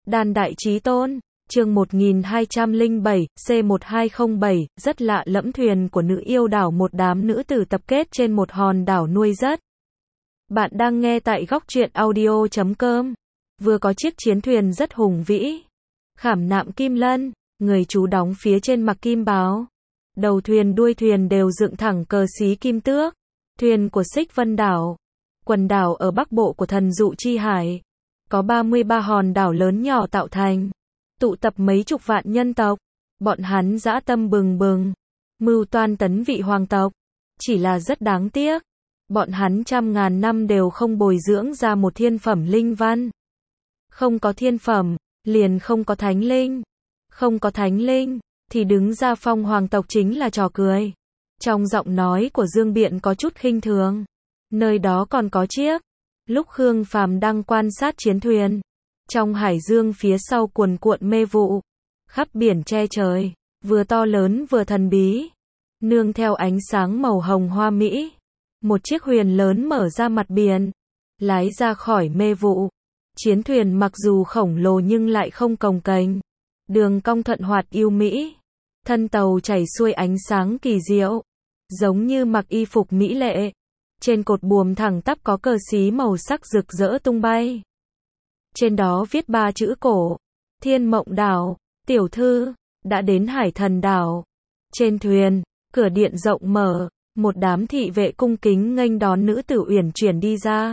Đan Đại Chí Tôn, chương 1207, C1207, rất lạ lẫm thuyền của nữ yêu đảo. Một đám nữ tử tập kết trên một hòn đảo nuôi rất. Bạn đang nghe tại góc truyện audio.com. Vừa có chiếc chiến thuyền rất hùng vĩ, khảm nạm kim lân, người trú đóng phía trên mặc kim báu. Đầu thuyền đuôi thuyền đều dựng thẳng cờ xí kim tước. Thuyền của Xích Vân Đảo, quần đảo ở bắc bộ của thần dụ chi hải. Có 33 hòn đảo lớn nhỏ tạo thành, tụ tập mấy chục vạn nhân tộc. Bọn hắn dã tâm bừng bừng, mưu toan tấn vị hoàng tộc. Chỉ là rất đáng tiếc, bọn hắn trăm ngàn năm đều không bồi dưỡng ra một thiên phẩm linh văn. Không có thiên phẩm, liền không có thánh linh. Không có thánh linh, thì đứng ra phong hoàng tộc chính là trò cười. Trong giọng nói của Dương Biện có chút khinh thường. Nơi đó còn có chiếc. Lúc Khương Phàm đang quan sát chiến thuyền, trong hải dương phía sau cuồn cuộn mê vụ, khắp biển che trời, vừa to lớn vừa thần bí, nương theo ánh sáng màu hồng hoa mỹ. Một chiếc huyền lớn mở ra mặt biển, lái ra khỏi mê vụ. Chiến thuyền mặc dù khổng lồ nhưng lại không cồng kềnh, đường cong thuận hoạt yêu mỹ. Thân tàu chảy xuôi ánh sáng kỳ diệu, giống như mặc y phục mỹ lệ. Trên cột buồm thẳng tắp có cờ xí màu sắc rực rỡ tung bay. Trên đó viết 3 chữ cổ: Thiên Mộng Đảo, tiểu thư, đã đến Hải Thần Đảo. Trên thuyền, cửa điện rộng mở, một đám thị vệ cung kính nghênh đón nữ tử uyển chuyển đi ra.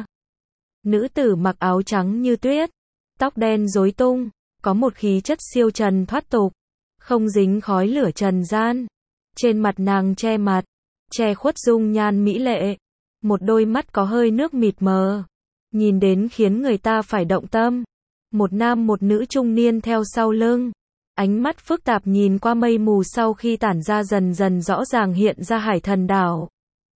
Nữ tử mặc áo trắng như tuyết, tóc đen rối tung, có một khí chất siêu trần thoát tục, không dính khói lửa trần gian. Trên mặt nàng che mặt, che khuất dung nhan mỹ lệ. Một đôi mắt có hơi nước mịt mờ, nhìn đến khiến người ta phải động tâm. Một nam một nữ trung niên theo sau lưng, ánh mắt phức tạp nhìn qua mây mù sau khi tản ra dần dần rõ ràng hiện ra Hải Thần Đảo.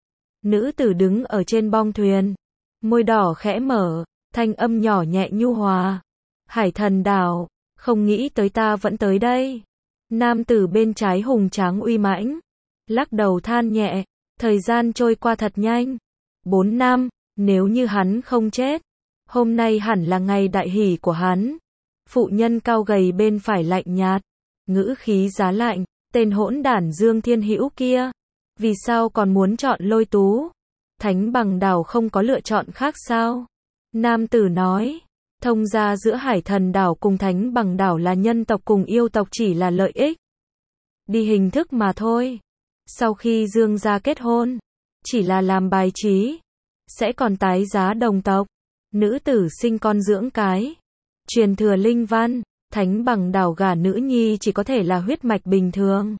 Nữ tử đứng ở trên bong thuyền, môi đỏ khẽ mở, thanh âm nhỏ nhẹ nhu hòa. Hải Thần Đảo, không nghĩ tới ta vẫn tới đây. Nam tử bên trái hùng tráng uy mãnh, lắc đầu than nhẹ, thời gian trôi qua thật nhanh. 4 năm, nếu như hắn không chết, hôm nay hẳn là ngày đại hỷ của hắn. Phụ nhân cao gầy bên phải lạnh nhạt, ngữ khí giá lạnh, tên hỗn đản Dương Thiên Hữu kia, vì sao còn muốn chọn Lôi Tú? Thánh Bằng Đảo không có lựa chọn khác sao? Nam tử nói, thông gia giữa Hải Thần Đảo cùng Thánh Bằng Đảo là nhân tộc cùng yêu tộc chỉ là lợi ích đi hình thức mà thôi. Sau khi Dương gia kết hôn, chỉ là làm bài trí, sẽ còn tái giá đồng tộc. Nữ tử sinh con dưỡng cái, truyền thừa linh văn. Thánh Bằng Đảo gả nữ nhi chỉ có thể là huyết mạch bình thường,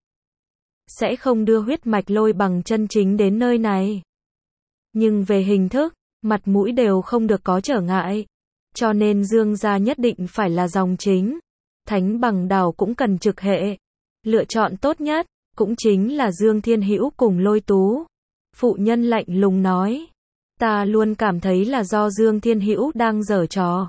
sẽ không đưa huyết mạch Lôi Bằng chân chính đến nơi này. Nhưng về hình thức, mặt mũi đều không được có trở ngại, cho nên Dương gia nhất định phải là dòng chính. Thánh Bằng Đảo cũng cần trực hệ, lựa chọn tốt nhất cũng chính là Dương Thiên Hữu cùng Lôi Tú. Phụ nhân lạnh lùng nói, ta luôn cảm thấy là do Dương Thiên Hữu đang giở trò.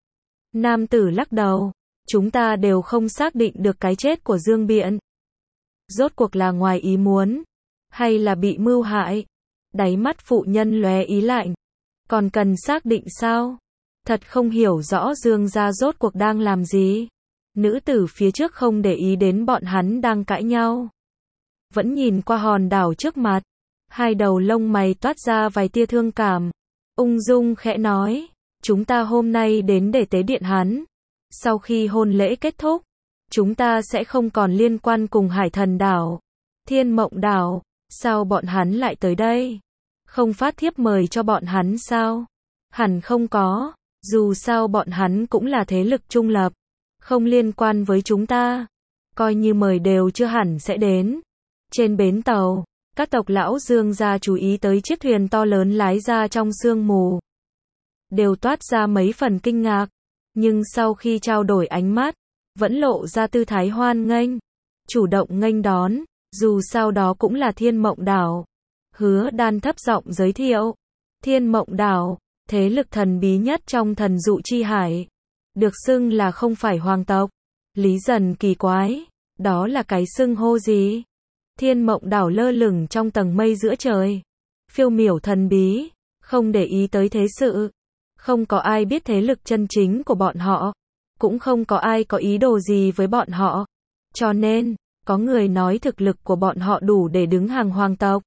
Nam tử lắc đầu, chúng ta đều không xác định được cái chết của Dương Biện. Rốt cuộc là ngoài ý muốn, hay là bị mưu hại? Đáy mắt phụ nhân lóe ý lạnh, còn cần xác định sao? Thật không hiểu rõ Dương gia rốt cuộc đang làm gì. Nữ tử phía trước không để ý đến bọn hắn đang cãi nhau, vẫn nhìn qua hòn đảo trước mặt. Hai đầu lông mày toát ra vài tia thương cảm, ung dung khẽ nói, chúng ta hôm nay đến để tế điện hắn. Sau khi hôn lễ kết thúc, chúng ta sẽ không còn liên quan cùng Hải Thần Đảo. Thiên Mộng Đảo, sao bọn hắn lại tới đây? Không phát thiếp mời cho bọn hắn sao? Hẳn không có, dù sao bọn hắn cũng là thế lực trung lập, không liên quan với chúng ta. Coi như mời đều chưa hẳn sẽ đến. Trên bến tàu, các tộc lão Dương gia chú ý tới chiếc thuyền to lớn lái ra trong sương mù, đều toát ra mấy phần kinh ngạc, nhưng sau khi trao đổi ánh mắt, vẫn lộ ra tư thái hoan nghênh, chủ động nghênh đón. Dù sao đó cũng là Thiên Mộng Đảo. Hứa Đan thấp giọng giới thiệu, Thiên Mộng Đảo, thế lực thần bí nhất trong thần dụ chi hải, được xưng là không phải hoàng tộc. Lý Dần kỳ quái, đó là cái xưng hô gì? Thiên Mộng Đảo lơ lửng trong tầng mây giữa trời, phiêu miểu thần bí, không để ý tới thế sự. Không có ai biết thế lực chân chính của bọn họ. cũng không có ai có ý đồ gì với bọn họ. Cho nên, có người nói thực lực của bọn họ đủ để đứng hàng hoàng tộc.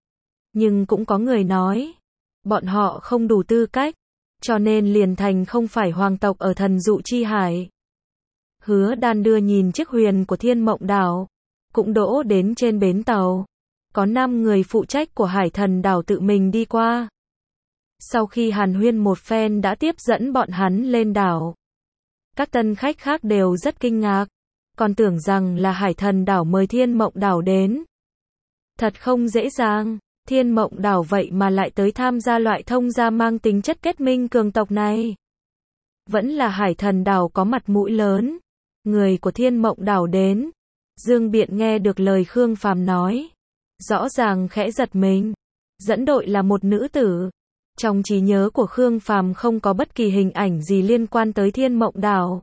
Nhưng cũng có người nói, bọn họ không đủ tư cách, cho nên liền thành không phải hoàng tộc ở Thần Dụ Chi Hải. Hứa Đan đưa nhìn chiếc huyền của Thiên Mộng Đảo, cũng đỗ đến trên bến tàu. Có 5 người phụ trách của Hải Thần Đảo tự mình đi qua. Sau khi hàn huyên một phen đã tiếp dẫn bọn hắn lên đảo. Các tân khách khác đều rất kinh ngạc, còn tưởng rằng là Hải Thần Đảo mời Thiên Mộng Đảo đến. Thật không dễ dàng, Thiên Mộng Đảo vậy mà lại tới tham gia loại thông gia mang tính chất kết minh cường tộc này. Vẫn là Hải Thần Đảo có mặt mũi lớn. Người của Thiên Mộng Đảo đến. Dương Biện nghe được lời Khương Phàm nói, rõ ràng khẽ giật mình. Dẫn đội là một nữ tử. Trong trí nhớ của Khương Phàm không có bất kỳ hình ảnh gì liên quan tới Thiên Mộng Đảo.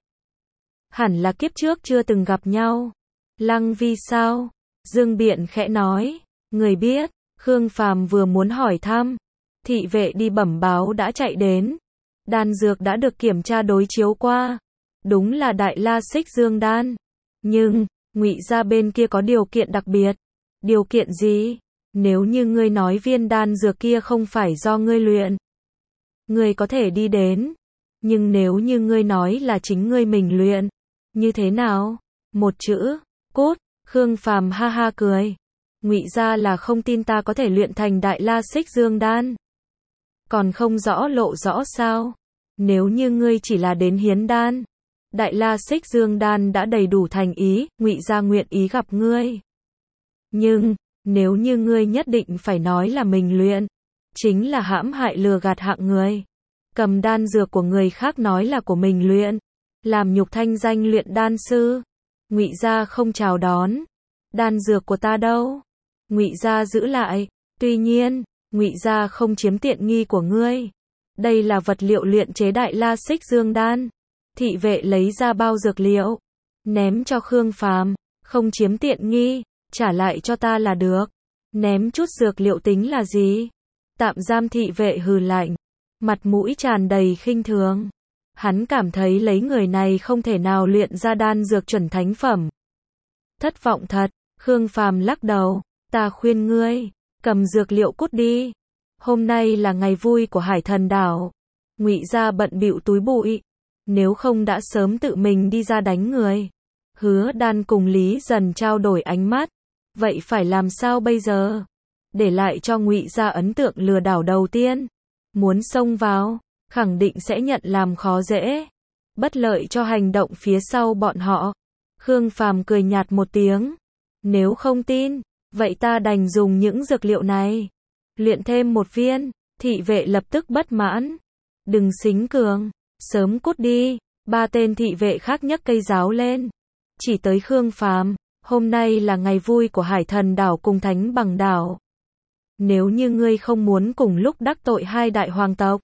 Hẳn là kiếp trước chưa từng gặp nhau. Lăng Vi sao? Dương Biện khẽ nói, người biết. Khương Phàm vừa muốn hỏi thăm, thị vệ đi bẩm báo đã chạy đến. Đan dược đã được kiểm tra đối chiếu qua. Đúng là Đại La Xích Dương đan. Nhưng, Ngụy gia bên kia có điều kiện đặc biệt. Điều kiện gì? Nếu như ngươi nói viên đan dược kia không phải do ngươi luyện, ngươi có thể đi đến. Nhưng nếu như ngươi nói là chính ngươi mình luyện, như thế nào? Một chữ, cút. Khương Phàm ha ha cười. Ngụy gia là không tin ta có thể luyện thành Đại La Xích Dương đan. Còn không rõ lộ rõ sao? Nếu như ngươi chỉ là đến hiến đan, Đại La Xích Dương đan đã đầy đủ thành ý, Ngụy gia nguyện ý gặp ngươi. Nhưng, nếu như ngươi nhất định phải nói là mình luyện, chính là hãm hại lừa gạt hạng người. Cầm đan dược của người khác nói là của mình luyện, làm nhục thanh danh luyện đan sư. Ngụy gia không chào đón. Đan dược của ta đâu? Ngụy gia giữ lại. Tuy nhiên, Ngụy gia không chiếm tiện nghi của ngươi. Đây là vật liệu luyện chế Đại La Xích Dương đan. Thị vệ lấy ra bao dược liệu, ném cho Khương Phàm, không chiếm tiện nghi, trả lại cho ta là được. Ném chút dược liệu tính là gì? Tạm giam thị vệ hừ lạnh, mặt mũi tràn đầy khinh thường. Hắn cảm thấy lấy người này không thể nào luyện ra đan dược chuẩn thánh phẩm. Thất vọng thật. Khương Phàm lắc đầu, ta khuyên ngươi, cầm dược liệu cút đi. Hôm nay là ngày vui của Hải Thần Đảo. Ngụy gia bận bịu túi bụi, nếu không đã sớm tự mình đi ra đánh người. Hứa Đan cùng Lý Dần trao đổi ánh mắt. Vậy phải làm sao bây giờ? Để lại cho Ngụy gia ấn tượng lừa đảo đầu tiên. Muốn xông vào, khẳng định sẽ nhận làm khó dễ. Bất lợi cho hành động phía sau bọn họ. Khương Phàm cười nhạt một tiếng. Nếu không tin, vậy ta đành dùng những dược liệu này. Luyện thêm một viên. Thị vệ lập tức bất mãn. Đừng xính cường, sớm cút đi. 3 tên thị vệ khác nhấc cây giáo lên. Chỉ tới Khương Phàm. Hôm nay là ngày vui của Hải Thần Đảo cùng Thánh Bằng Đảo. Nếu như ngươi không muốn cùng lúc đắc tội 2 đại hoàng tộc,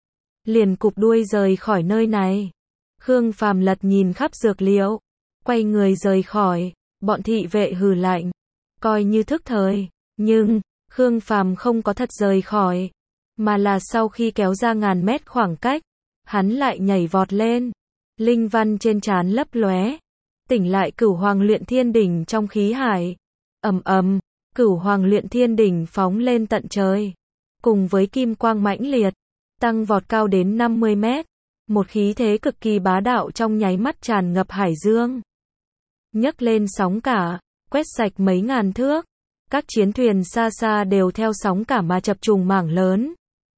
liền cụp đuôi rời khỏi nơi này. Khương Phàm lật nhìn khắp dược liệu, quay người rời khỏi. Bọn thị vệ hừ lạnh, coi như thức thời. Nhưng, Khương Phàm không có thật rời khỏi, mà là sau khi kéo ra ngàn mét khoảng cách, hắn lại nhảy vọt lên. Linh văn trên trán lấp lóe, tỉnh lại Cửu Hoàng Luyện Thiên Đỉnh trong khí hải. Ầm ầm, Cửu Hoàng Luyện Thiên Đỉnh phóng lên tận trời, cùng với kim quang mãnh liệt, tăng vọt cao đến 50 mét. Một khí thế cực kỳ bá đạo trong nháy mắt tràn ngập hải dương, nhấc lên sóng cả, quét sạch mấy ngàn thước. Các chiến thuyền xa xa đều theo sóng cả mà chập trùng mảng lớn.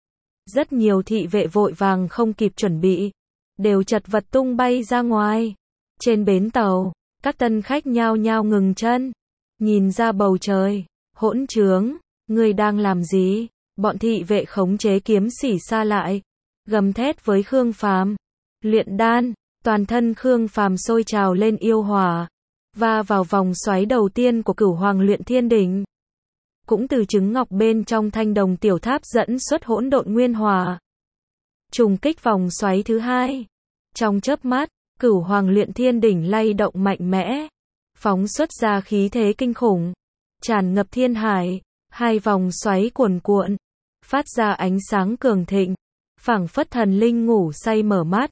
Rất nhiều thị vệ vội vàng không kịp chuẩn bị, đều chật vật tung bay ra ngoài. Trên bến tàu, các tân khách nhao nhao ngừng chân, nhìn ra bầu trời. Hỗn trướng, ngươi đang làm gì? Bọn thị vệ khống chế kiếm xỉ xa lại, gầm thét với Khương Phàm. Luyện đan, toàn thân Khương Phàm sôi trào lên yêu hỏa, va vào vòng xoáy đầu tiên của Cửu Hoàng Luyện Thiên Đỉnh. Cũng từ trứng ngọc bên trong thanh đồng tiểu tháp dẫn xuất hỗn độn nguyên hỏa, trùng kích vòng xoáy thứ 2. Trong chớp mắt, Cửu Hoàng Luyện Thiên Đỉnh lay động mạnh mẽ, phóng xuất ra khí thế kinh khủng, tràn ngập thiên hải. 2 vòng xoáy cuồn cuộn, phát ra ánh sáng cường thịnh, phảng phất thần linh ngủ say mở mắt.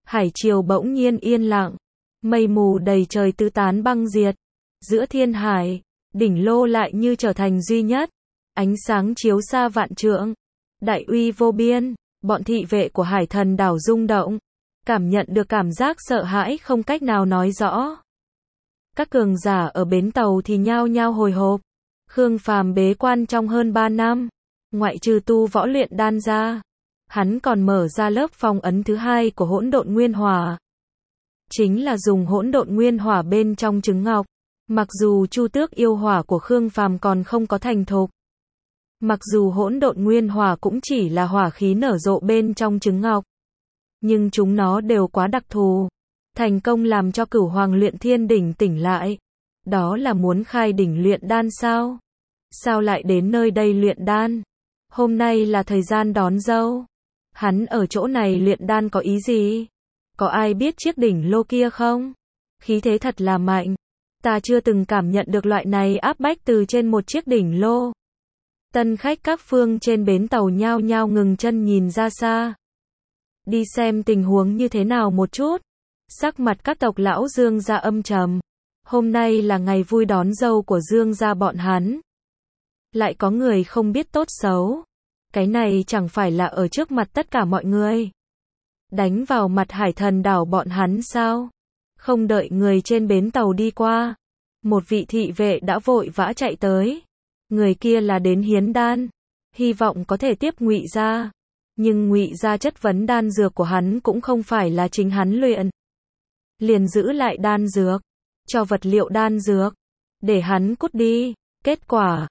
Hải triều bỗng nhiên yên lặng. Mây mù đầy trời tứ tán băng diệt. Giữa thiên hải, đỉnh lô lại như trở thành duy nhất. Ánh sáng chiếu xa vạn trượng. Đại uy vô biên, bọn thị vệ của hải thần đảo rung động. Cảm nhận được cảm giác sợ hãi không cách nào nói rõ. Các cường giả ở bến tàu thì nhao nhao hồi hộp. Khương Phàm bế quan trong hơn 3 năm. Ngoại trừ tu võ luyện đan ra, hắn còn mở ra lớp phong ấn thứ hai của hỗn độn nguyên hỏa. Chính là dùng hỗn độn nguyên hỏa bên trong trứng ngọc. Mặc dù chu tước yêu hỏa của Khương Phàm còn không có thành thục. Mặc dù hỗn độn nguyên hỏa cũng chỉ là hỏa khí nở rộ bên trong trứng ngọc. Nhưng chúng nó đều quá đặc thù. Thành công làm cho Cửu Hoàng luyện thiên đỉnh tỉnh lại. Đó là muốn khai đỉnh luyện đan sao? Sao lại đến nơi đây luyện đan? Hôm nay là thời gian đón dâu. Hắn ở chỗ này luyện đan có ý gì? Có ai biết chiếc đỉnh lô kia không? Khí thế thật là mạnh. Ta chưa từng cảm nhận được loại này áp bách từ trên một chiếc đỉnh lô. Tân khách các phương trên bến tàu nhao nhao ngừng chân nhìn ra xa. Đi xem tình huống như thế nào một chút. Sắc mặt các tộc lão Dương gia âm trầm. Hôm nay là ngày vui đón dâu của Dương gia bọn hắn. Lại có người không biết tốt xấu. Cái này chẳng phải là ở trước mặt tất cả mọi người. Đánh vào mặt hải thần đảo bọn hắn sao? Không đợi người trên bến tàu đi qua. Một vị thị vệ đã vội vã chạy tới. Người kia là đến hiến đan. Hy vọng có thể tiếp Ngụy gia. Nhưng Ngụy gia chất vấn đan dược của hắn cũng không phải là chính hắn luyện. Liền giữ lại đan dược. Cho vật liệu đan dược. Để hắn cút đi. Kết quả,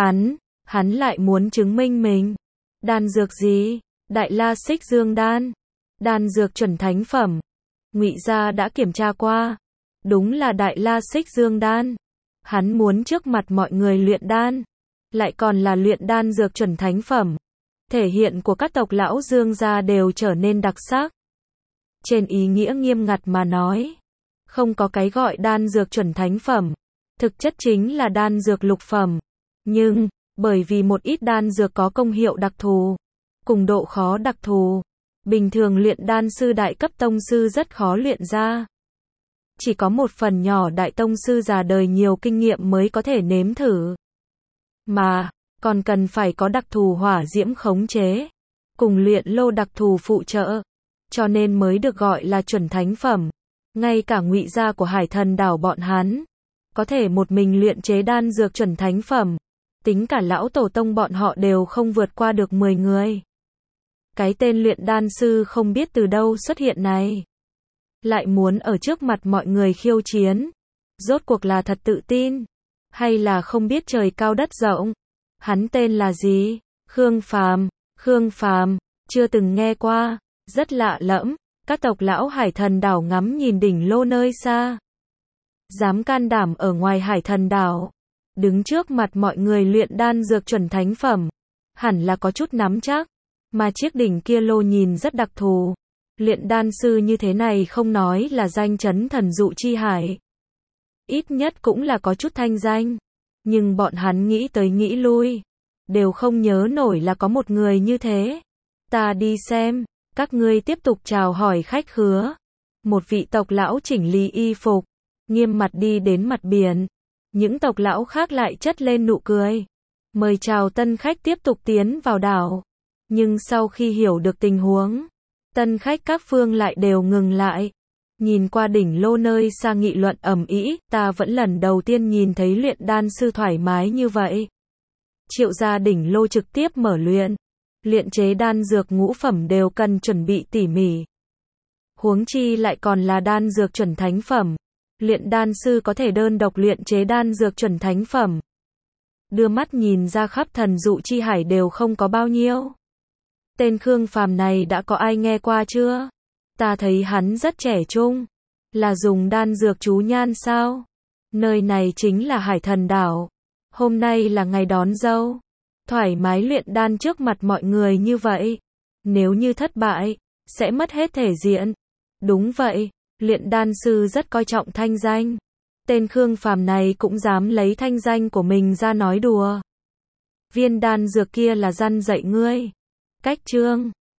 hắn lại muốn chứng minh mình. Đan dược gì? Đại La Xích Dương đan. Đan dược chuẩn thánh phẩm. Ngụy gia đã kiểm tra qua. Đúng là Đại La Xích Dương đan. Hắn muốn trước mặt mọi người luyện đan. Lại còn là luyện đan dược chuẩn thánh phẩm. Thể hiện của các tộc lão Dương gia đều trở nên đặc sắc. Trên ý nghĩa nghiêm ngặt mà nói, không có cái gọi đan dược chuẩn thánh phẩm. Thực chất chính là đan dược lục phẩm. Nhưng, bởi vì một ít đan dược có công hiệu đặc thù, cùng độ khó đặc thù, bình thường luyện đan sư đại cấp tông sư rất khó luyện ra. Chỉ có một phần nhỏ đại tông sư già đời nhiều kinh nghiệm mới có thể nếm thử. Mà, còn cần phải có đặc thù hỏa diễm khống chế, cùng luyện lô đặc thù phụ trợ, cho nên mới được gọi là chuẩn thánh phẩm. Ngay cả Ngụy gia của hải thần đảo bọn hắn, có thể một mình luyện chế đan dược chuẩn thánh phẩm. Tính cả lão tổ tông bọn họ đều không vượt qua được 10 người. Cái tên luyện đan sư không biết từ đâu xuất hiện này. Lại muốn ở trước mặt mọi người khiêu chiến. Rốt cuộc là thật tự tin. Hay là không biết trời cao đất rộng. Hắn tên là gì? Khương Phàm. Khương Phàm, chưa từng nghe qua. Rất lạ lẫm. Các tộc lão hải thần đảo ngắm nhìn đỉnh lô nơi xa. Dám can đảm ở ngoài hải thần đảo. Đứng trước mặt mọi người luyện đan dược chuẩn thánh phẩm. Hẳn là có chút nắm chắc. Mà chiếc đỉnh kia lô nhìn rất đặc thù. Luyện đan sư như thế này không nói là danh chấn thần dụ chi hải. Ít nhất cũng là có chút thanh danh. Nhưng bọn hắn nghĩ tới nghĩ lui. Đều không nhớ nổi là có một người như thế. Ta đi xem. Các ngươi tiếp tục chào hỏi khách khứa. Một vị tộc lão chỉnh lý y phục. Nghiêm mặt đi đến mặt biển. Những tộc lão khác lại chất lên nụ cười. Mời chào tân khách tiếp tục tiến vào đảo. Nhưng sau khi hiểu được tình huống, tân khách các phương lại đều ngừng lại. Nhìn qua đỉnh lô nơi xa nghị luận ầm ĩ, ta vẫn lần đầu tiên nhìn thấy luyện đan sư thoải mái như vậy. Triệu gia đỉnh lô trực tiếp mở luyện. Luyện chế đan dược ngũ phẩm đều cần chuẩn bị tỉ mỉ. Huống chi lại còn là đan dược chuẩn thánh phẩm. Luyện đan sư có thể đơn độc luyện chế đan dược chuẩn thánh phẩm. Đưa mắt nhìn ra khắp thần dụ chi hải đều không có bao nhiêu. Tên Khương Phàm này đã có ai nghe qua chưa? Ta thấy hắn rất trẻ trung. Là dùng đan dược chú nhan sao? Nơi này chính là hải thần đảo. Hôm nay là ngày đón dâu. Thoải mái luyện đan trước mặt mọi người như vậy. Nếu như thất bại, sẽ mất hết thể diện. Đúng vậy, luyện đan sư rất coi trọng thanh danh. Tên Khương Phàm này cũng dám lấy thanh danh của mình ra nói đùa. Viên đan dược kia là răn dạy ngươi. Cách chương